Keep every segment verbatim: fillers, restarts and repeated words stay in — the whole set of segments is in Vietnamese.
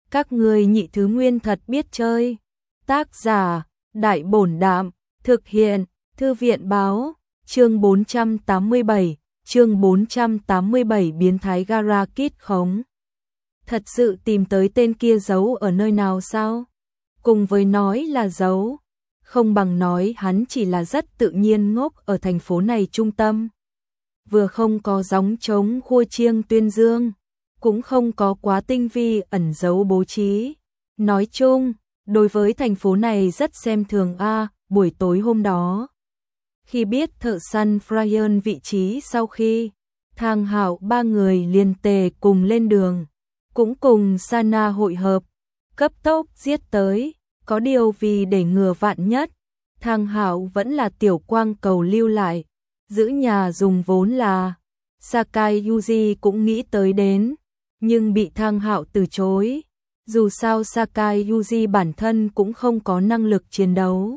Các ngươi nhị thứ nguyên thật biết chơi. Tác giả, Đại Bổn Đạm, thực hiện, Thư viện báo, chương bốn trăm tám mươi bảy, chương bốn trăm tám mươi bảy biến thái Gara Kid khống. Thật sự tìm tới tên kia giấu ở nơi nào sao? Cùng với nói là giấu, không bằng nói hắn chỉ là rất tự nhiên ngốc ở thành phố này trung tâm. Vừa không có gióng trống khua chiêng tuyên dương, cũng không có quá tinh vi ẩn giấu bố trí. Nói chung, đối với thành phố này rất xem thường a. Buổi tối hôm đó, khi biết thợ săn Brian vị trí sau khi Thang Hạo ba người liền tề cùng lên đường, cũng cùng Sana hội hợp, cấp tốc giết tới. Có điều vì để ngừa vạn nhất, Thang Hạo vẫn là tiểu quang cầu lưu lại, giữ nhà dùng vốn là. Sakai Yuji cũng nghĩ tới đến, nhưng bị Thang Hạo từ chối. Dù sao Sakai Yuji bản thân cũng không có năng lực chiến đấu.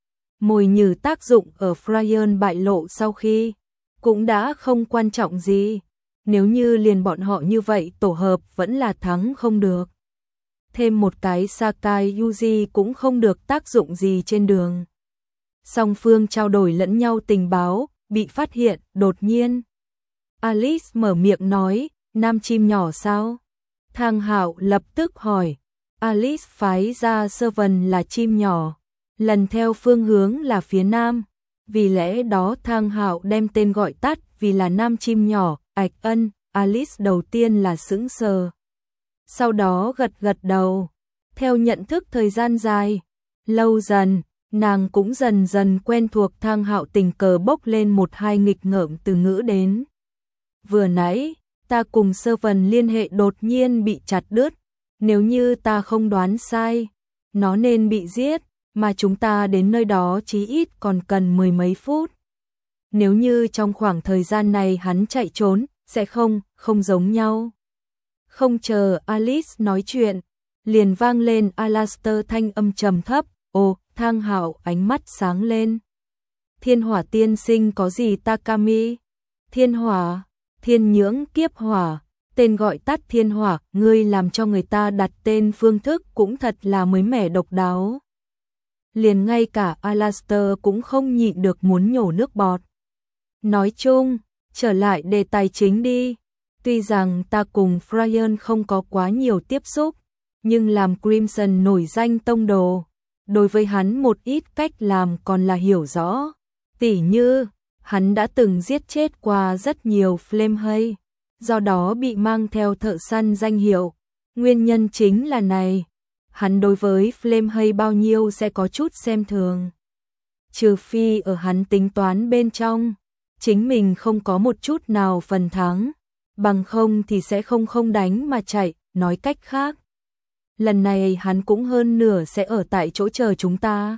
Mồi nhử tác dụng ở Brian bại lộ sau khi, cũng đã không quan trọng gì. Nếu như liền bọn họ như vậy tổ hợp vẫn là thắng không được. Thêm một cái Sakai Yuji cũng không được tác dụng gì trên đường. Song phương trao đổi lẫn nhau tình báo, bị phát hiện, đột nhiên. Alice mở miệng nói, nam chim nhỏ sao? Thang Hạo lập tức hỏi. Alice phái ra Servant là chim nhỏ, lần theo phương hướng là phía nam. Vì lẽ đó Thang Hạo đem tên gọi tắt vì là nam chim nhỏ, ạch ân. Alice đầu tiên là sững sờ, sau đó gật gật đầu. Theo nhận thức thời gian dài, lâu dần, nàng cũng dần dần quen thuộc. Thang Hạo tình cờ bốc lên một hai nghịch ngợm từ ngữ đến. Vừa nãy, ta cùng Servant liên hệ đột nhiên bị chặt đứt. Nếu như ta không đoán sai, nó nên bị giết, mà chúng ta đến nơi đó chí ít còn cần mười mấy phút. Nếu như trong khoảng thời gian này hắn chạy trốn, sẽ không, không giống nhau. Không chờ Alice nói chuyện, liền vang lên Alastair thanh âm trầm thấp. Ồ, Thang Hạo ánh mắt sáng lên. Thiên hỏa tiên sinh có gì Takami? Thiên hỏa, thiên nhưỡng kiếp hỏa, tên gọi tắt thiên hỏa, ngươi làm cho người ta đặt tên phương thức cũng thật là mới mẻ độc đáo. Liền ngay cả Alastair cũng không nhịn được muốn nhổ nước bọt. Nói chung, trở lại đề tài chính đi. Tuy rằng ta cùng Brian không có quá nhiều tiếp xúc, nhưng làm Crimson nổi danh tông đồ, đối với hắn một ít cách làm còn là hiểu rõ. Tỉ như, hắn đã từng giết chết qua rất nhiều Flamehay, do đó bị mang theo thợ săn danh hiệu. Nguyên nhân chính là này, hắn đối với Flamehay bao nhiêu sẽ có chút xem thường. Trừ phi ở hắn tính toán bên trong, chính mình không có một chút nào phần thắng, bằng không thì sẽ không không đánh mà chạy. Nói cách khác, lần này hắn cũng hơn nửa sẽ ở tại chỗ chờ chúng ta.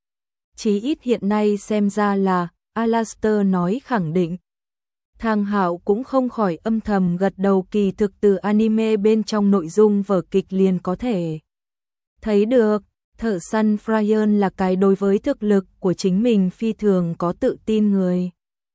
Chí ít hiện nay xem ra là, Alastair nói khẳng định. Thang Hạo cũng không khỏi âm thầm gật đầu, kỳ thực từ anime bên trong nội dung vở kịch liền có thể thấy được, thợ săn Brian là cái đối với thực lực của chính mình phi thường có tự tin người,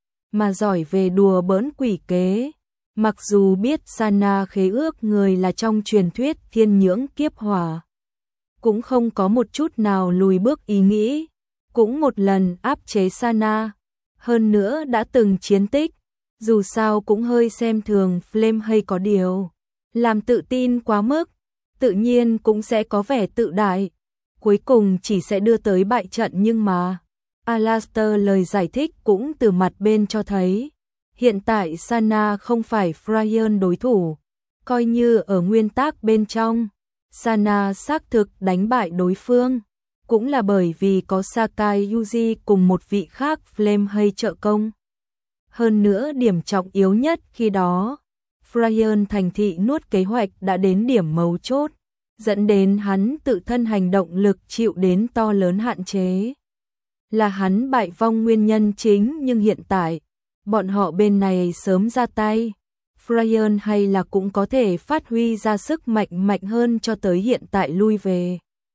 mà giỏi về đùa bỡn quỷ kế. Mặc dù biết Sana khế ước người là trong truyền thuyết thiên nhưỡng kiếp hỏa, cũng không có một chút nào lùi bước ý nghĩ, cũng một lần áp chế Sana, hơn nữa đã từng chiến tích, dù sao cũng hơi xem thường Flamehay, có điều làm tự tin quá mức, tự nhiên cũng sẽ có vẻ tự đại, cuối cùng chỉ sẽ đưa tới bại trận. Nhưng mà Alastair lời giải thích cũng từ mặt bên cho thấy, hiện tại Sana không phải Brian đối thủ, coi như ở nguyên tắc bên trong, Sana xác thực đánh bại đối phương, cũng là bởi vì có Sakai Yuji cùng một vị khác Flamehay trợ công. Hơn nữa điểm trọng yếu nhất khi đó, Brian thành thị nuốt kế hoạch đã đến điểm mấu chốt, dẫn đến hắn tự thân hành động lực chịu đến to lớn hạn chế. Là hắn bại vong nguyên nhân chính, nhưng hiện tại, bọn họ bên này sớm ra tay, Brian hay là cũng có thể phát huy ra sức mạnh mạnh hơn cho tới hiện tại lui về.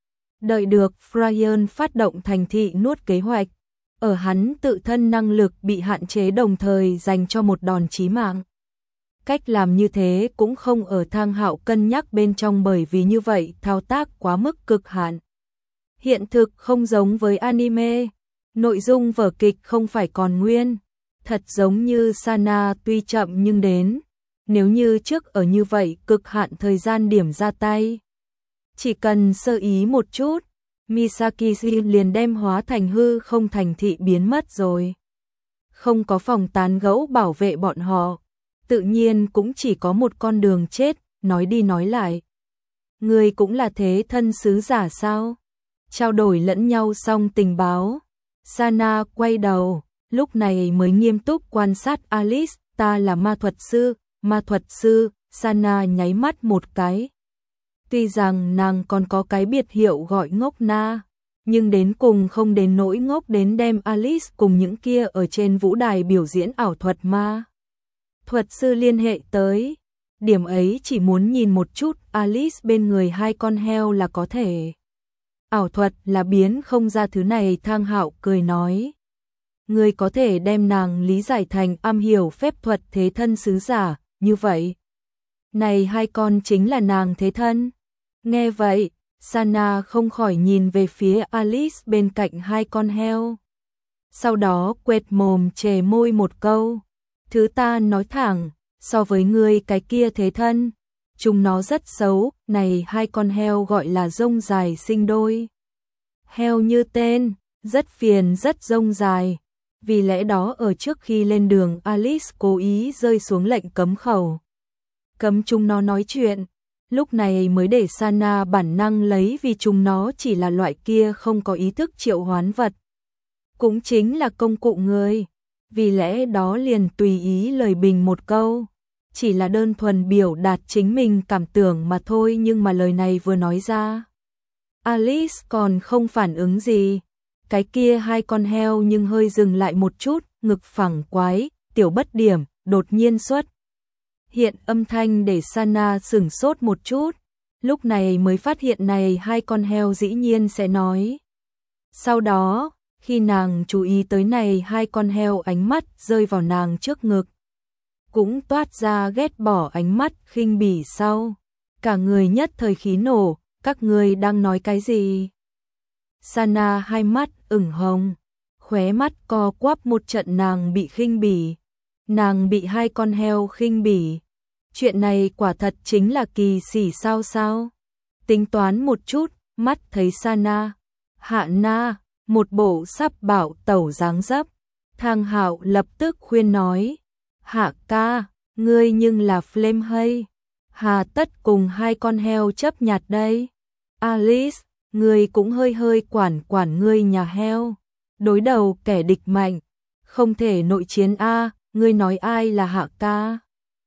Đợi được Brian phát động thành thị nuốt kế hoạch, ở hắn tự thân năng lực bị hạn chế đồng thời dành cho một đòn chí mạng. Cách làm như thế cũng không ở Thang Hạo cân nhắc bên trong bởi vì như vậy thao tác quá mức cực hạn. Hiện thực không giống với anime, nội dung vở kịch không phải còn nguyên, thật giống như Sana tuy chậm nhưng đến, nếu như trước ở như vậy cực hạn thời gian điểm ra tay. Chỉ cần sơ ý một chút, Misaki liền đem hóa thành hư không thành thị biến mất rồi. Không có phòng tán gẫu bảo vệ bọn họ, tự nhiên cũng chỉ có một con đường chết, nói đi nói lại. Người cũng là thế thân sứ giả sao? Trao đổi lẫn nhau xong tình báo, Sana quay đầu, lúc này mới nghiêm túc quan sát Alice, ta là ma thuật sư, ma thuật sư, Sana nháy mắt một cái. Tuy rằng nàng còn có cái biệt hiệu gọi ngốc na, nhưng đến cùng không đến nỗi ngốc đến đem Alice cùng những kia ở trên vũ đài biểu diễn ảo thuật ma thuật sư liên hệ tới. Điểm ấy chỉ muốn nhìn một chút Alice bên người hai con heo là có thể. Ảo thuật là biến không ra thứ này, Thang Hạo cười nói. Người có thể đem nàng lý giải thành am hiểu phép thuật thế thân sứ giả, như vậy. Này hai con chính là nàng thế thân. Nghe vậy, Sana không khỏi nhìn về phía Alice bên cạnh hai con heo. Sau đó quệt mồm chề môi một câu. Thứ ta nói thẳng, so với ngươi cái kia thế thân, chúng nó rất xấu, này hai con heo gọi là rông dài sinh đôi. Heo như tên, rất phiền rất rông dài. Vì lẽ đó ở trước khi lên đường Alice cố ý rơi xuống lệnh cấm khẩu. Cấm chúng nó nói chuyện, lúc này mới để Sana bản năng lấy vì chúng nó chỉ là loại kia không có ý thức triệu hoán vật. Cũng chính là công cụ người, vì lẽ đó liền tùy ý lời bình một câu. Chỉ là đơn thuần biểu đạt chính mình cảm tưởng mà thôi, nhưng mà lời này vừa nói ra, Alice còn không phản ứng gì. Cái kia hai con heo nhưng hơi dừng lại một chút, ngực phẳng quái, tiểu bất điểm, đột nhiên xuất hiện âm thanh để Sana sửng sốt một chút, lúc này mới phát hiện này hai con heo dĩ nhiên sẽ nói. Sau đó, khi nàng chú ý tới này hai con heo ánh mắt rơi vào nàng trước ngực, cũng toát ra ghét bỏ ánh mắt khinh bỉ sau. Cả người nhất thời khí nổ, các ngươi đang nói cái gì? Sana hai mắt ửng hồng, khóe mắt co quắp một trận, nàng bị khinh bỉ. Nàng bị hai con heo khinh bỉ. Chuyện này quả thật chính là kỳ sỉ sao sao? Tính toán một chút, mắt thấy Sana, Hạ Na, một bộ sắp bảo tẩu dáng dấp. Thang Hạo lập tức khuyên nói, Hạ ca, ngươi nhưng là Flame hay, hà tất cùng hai con heo chấp nhặt đây. Alice, ngươi cũng hơi hơi quản quản ngươi nhà heo. Đối đầu kẻ địch mạnh, không thể nội chiến a, ngươi nói ai là Hạ ca?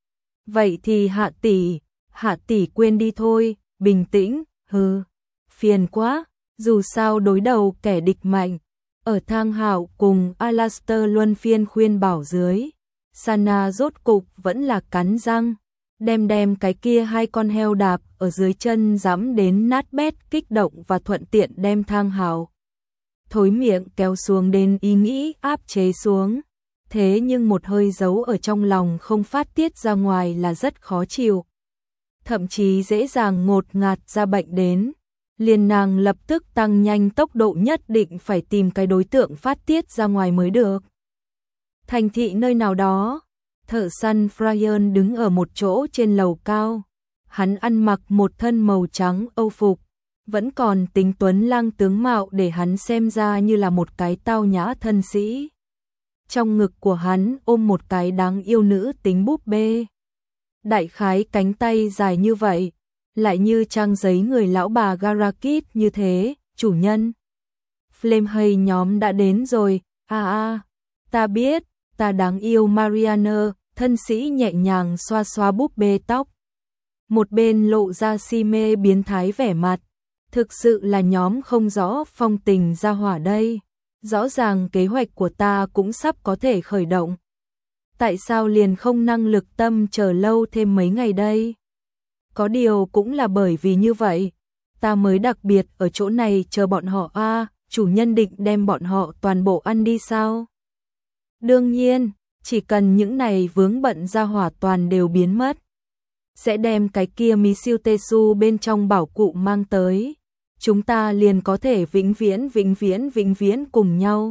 Vậy thì Hạ tỷ, Hạ tỷ quên đi thôi, bình tĩnh, hừ, phiền quá, dù sao đối đầu kẻ địch mạnh. Ở Thang Hạo cùng Alastair luân phiên khuyên bảo dưới, Sana rốt cục vẫn là cắn răng, đem đem cái kia hai con heo đạp ở dưới chân dẫm đến nát bét, kích động và thuận tiện đem Thang Hạo thối miệng kéo xuống đến ý nghĩ áp chế xuống. Thế nhưng một hơi giấu ở trong lòng không phát tiết ra ngoài là rất khó chịu. Thậm chí dễ dàng ngột ngạt ra bệnh đến. Liền nàng lập tức tăng nhanh tốc độ, nhất định phải tìm cái đối tượng phát tiết ra ngoài mới được. Thành thị nơi nào đó, thợ săn Fryan đứng ở một chỗ trên lầu cao. Hắn ăn mặc một thân màu trắng âu phục, vẫn còn tính tuấn lang tướng mạo để hắn xem ra như là một cái tao nhã thân sĩ. Trong ngực của hắn ôm một cái đáng yêu nữ tính búp bê. Đại khái cánh tay dài như vậy, lại như trang giấy người lão bà Garakit như thế, chủ nhân. Flame hay nhóm đã đến rồi, a à, a, à, ta biết, ta đáng yêu Marianne, thân sĩ nhẹ nhàng xoa xoa búp bê tóc. Một bên lộ ra si mê biến thái vẻ mặt, thực sự là nhóm không rõ phong tình ra hỏa đây. Rõ ràng kế hoạch của ta cũng sắp có thể khởi động. Tại sao liền không năng lực tâm chờ lâu thêm mấy ngày đây? Có điều cũng là bởi vì như vậy, ta mới đặc biệt ở chỗ này chờ bọn họ a, à, chủ nhân định đem bọn họ toàn bộ ăn đi sao? Đương nhiên, chỉ cần những này vướng bận ra hỏa toàn đều biến mất. Sẽ đem cái kia Misiu Tesu bên trong bảo cụ mang tới. Chúng ta liền có thể vĩnh viễn vĩnh viễn vĩnh viễn cùng nhau.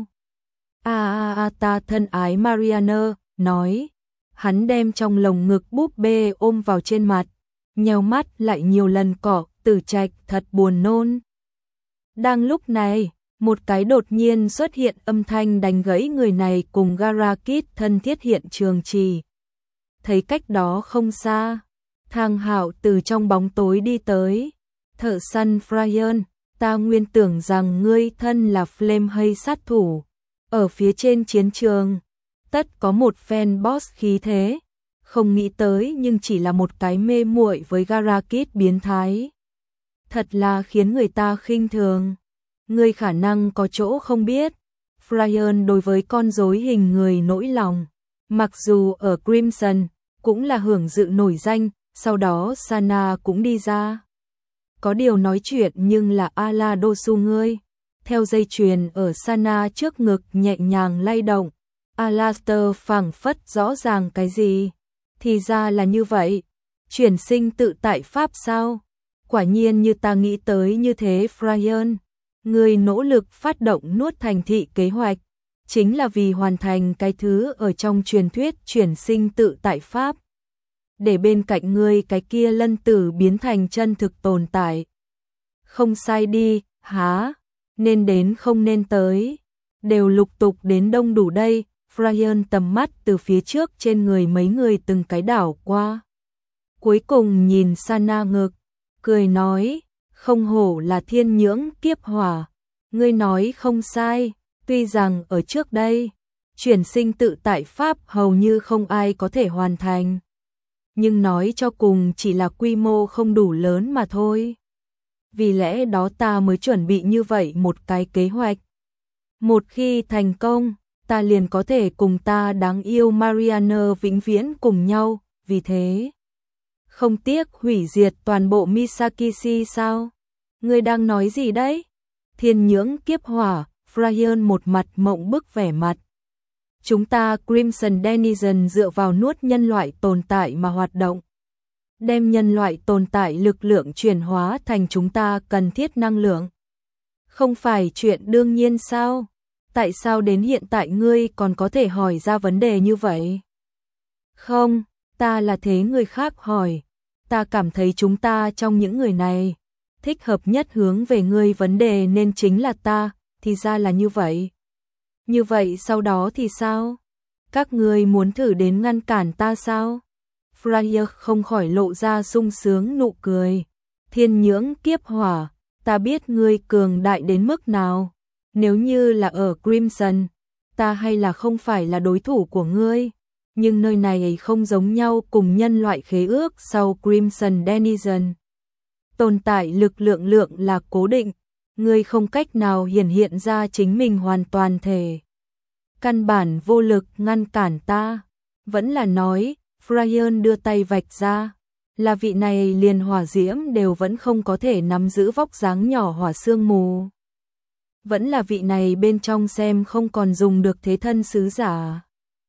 A a a ta thân ái Mariana, nói. Hắn đem trong lồng ngực búp bê ôm vào trên mặt, nheo mắt lại nhiều lần cọ, Tử Trạch thật buồn nôn. Đang lúc này, một cái đột nhiên xuất hiện âm thanh đánh gãy người này cùng Garakit thân thiết hiện trường trì. Thấy cách đó không xa, Thang Hạo từ trong bóng tối đi tới. Thợ săn Fryan, ta nguyên tưởng rằng ngươi thân là Flame hay sát thủ. Ở phía trên chiến trường, tất có một fan boss khí thế. Không nghĩ tới nhưng chỉ là một cái mê muội với Garakit biến thái. Thật là khiến người ta khinh thường. Ngươi khả năng có chỗ không biết. Fryan đối với con rối hình người nỗi lòng. Mặc dù ở Crimson, cũng là hưởng dự nổi danh, sau đó Sana cũng đi ra. Có điều nói chuyện nhưng là Aladosu ngươi. Theo dây chuyền ở Sana trước ngực nhẹ nhàng lay động. Alastair phảng phất rõ ràng cái gì. Thì ra là như vậy. Chuyển sinh tự tại Pháp sao? Quả nhiên như ta nghĩ tới như thế Fryan. Người nỗ lực phát động nuốt thành thị kế hoạch. Chính là vì hoàn thành cái thứ ở trong truyền thuyết chuyển sinh tự tại Pháp. Để bên cạnh ngươi cái kia lân tử biến thành chân thực tồn tại. Không sai đi, há, nên đến không nên tới. Đều lục tục đến đông đủ đây. Fryan tầm mắt từ phía trước trên người mấy người từng cái đảo qua. Cuối cùng nhìn Sana ngực, cười nói, không hổ là thiên nhưỡng kiếp hỏa. Ngươi nói không sai, tuy rằng ở trước đây, chuyển sinh tự tại Pháp hầu như không ai có thể hoàn thành. Nhưng nói cho cùng chỉ là quy mô không đủ lớn mà thôi. Vì lẽ đó ta mới chuẩn bị như vậy một cái kế hoạch. Một khi thành công, ta liền có thể cùng ta đáng yêu Mariana vĩnh viễn cùng nhau, vì thế. Không tiếc hủy diệt toàn bộ Misakishi sao? Ngươi đang nói gì đấy? Thiên nhưỡng kiếp hỏa, Fryan một mặt mộng bức vẻ mặt. Chúng ta Crimson Denizen dựa vào nuốt nhân loại tồn tại mà hoạt động. Đem nhân loại tồn tại lực lượng chuyển hóa thành chúng ta cần thiết năng lượng. Không phải chuyện đương nhiên sao? Tại sao đến hiện tại ngươi còn có thể hỏi ra vấn đề như vậy? Không, ta là thế người khác hỏi. Ta cảm thấy chúng ta trong những người này, thích hợp nhất hướng về ngươi vấn đề nên chính là ta, thì ra là như vậy. Như vậy sau đó thì sao? Các ngươi muốn thử đến ngăn cản ta sao? Fryan không khỏi lộ ra sung sướng nụ cười. Thiên nhưỡng kiếp hỏa, ta biết ngươi cường đại đến mức nào. Nếu như là ở Crimson, ta hay là không phải là đối thủ của ngươi. Nhưng nơi này không giống nhau cùng nhân loại khế ước sau Crimson Denizen. Tồn tại lực lượng lượng là cố định, ngươi không cách nào hiển hiện ra chính mình hoàn toàn thể. Căn bản vô lực ngăn cản ta. Vẫn là nói, Fryan đưa tay vạch ra, là vị này liền hỏa diễm đều vẫn không có thể nắm giữ vóc dáng nhỏ hỏa sương mù. Vẫn là vị này bên trong xem không còn dùng được thế thân sứ giả.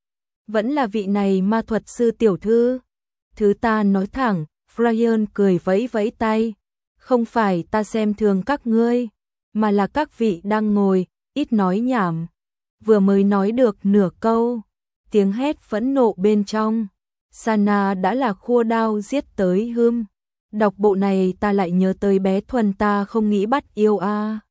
Vẫn là vị này ma thuật sư tiểu thư. Thứ ta nói thẳng, Fryan cười vẫy vẫy tay. Không phải ta xem thường các ngươi, mà là các vị đang ngồi, ít nói nhảm. Vừa mới nói được nửa câu, tiếng hét phẫn nộ bên trong. Sana đã là khua đao giết tới hươm. Đọc bộ này ta lại nhớ tới bé Thuần ta không nghĩ bắt yêu a.